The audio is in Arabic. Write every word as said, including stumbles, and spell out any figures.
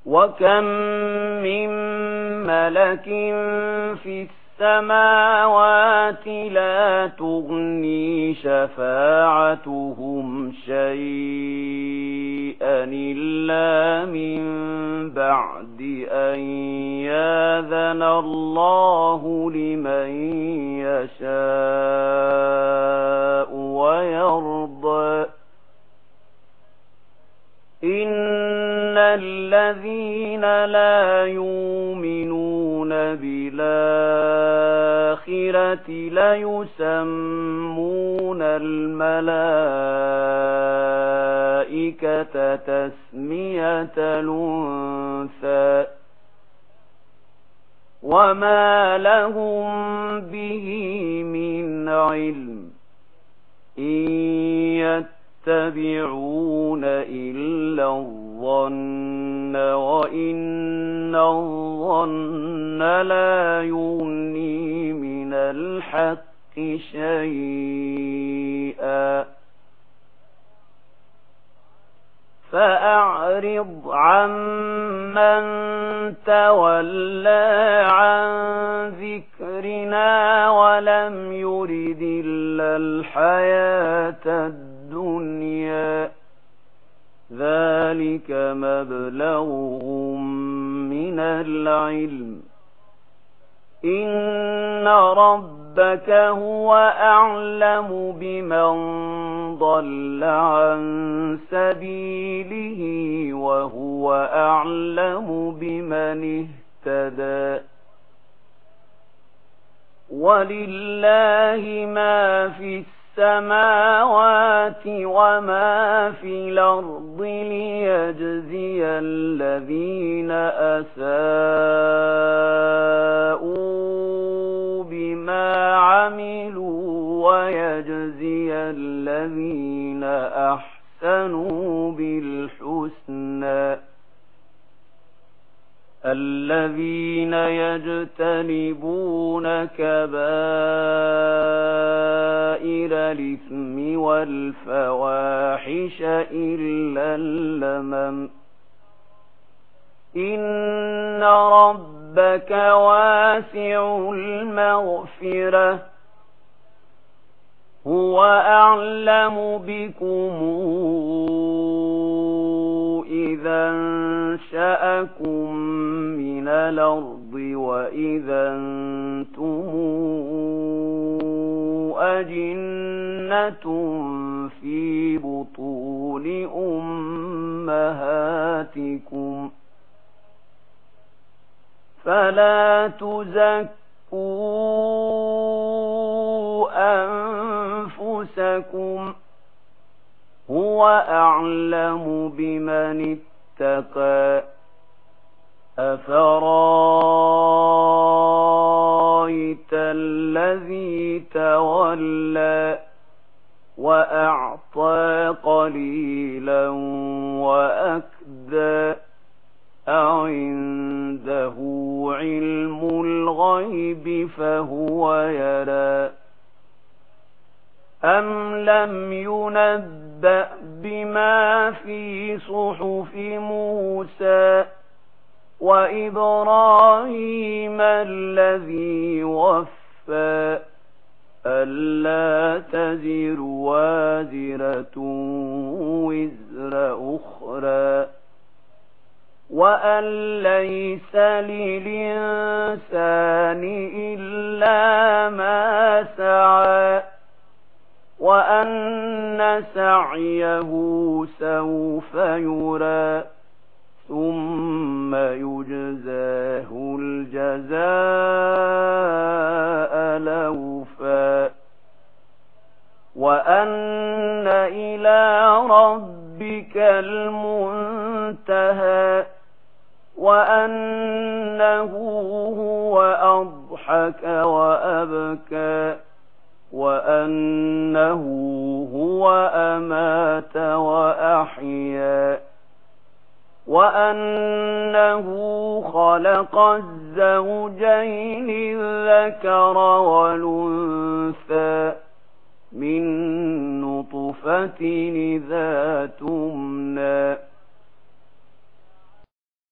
وكم من ملك في السماوات لا تغني شفاعتهم شيئا إلا من بعد أن يأذن الله لمن يشاء ويرضى إن الذين لا يؤمنون بالآخرة ليسمون الملائكة تسمية الأنثى وما لهم به من علم إن يتبعون إلا الظن وإن الظن لا يغني من الحق شيئا فأعرض عمن تولى عن ذكرنا ولم يرد إلا الحياة الدنيا ذلك مبلغهم من العلم إن ربك هو أعلم بمن ضل عن سبيله وهو أعلم بمن اهتدى ولله ما في السماوات وما في الأرض ليجزي الذين أساءوا بما عملوا ويجزي الذين أحسنوا بالحسنى الذين يجتنبون كبائر الإثم والفواحش إلا اللمم إن ربك واسع المغفرة هو أعلم بكم إذا انشأكم من الأرض وإذا أنتم أجنة في بطون أمهاتكم فلا تزكوا أنفسكم هو أعلم بمن اتقى أفرايت الذي تولى وأعطى قليلا وأكدى أعنده علم الغيب فهو يرى أم لم ينبأ بما في صحف موسى وإبراهيم الذي وفى ألا تزر وازرة وزر أخرى وأن ليس للإنسان إلا ما سعى وأن سعيه سوف يرى ثم يجزاه الجزاء الأوفى وأن إلى ربك المنتهى وأنه هو أضحك وأبكى وأنه هو أمات وأحيا وأنه خلق الزوجين الذكر والأنثى من نطفة إذا تمنى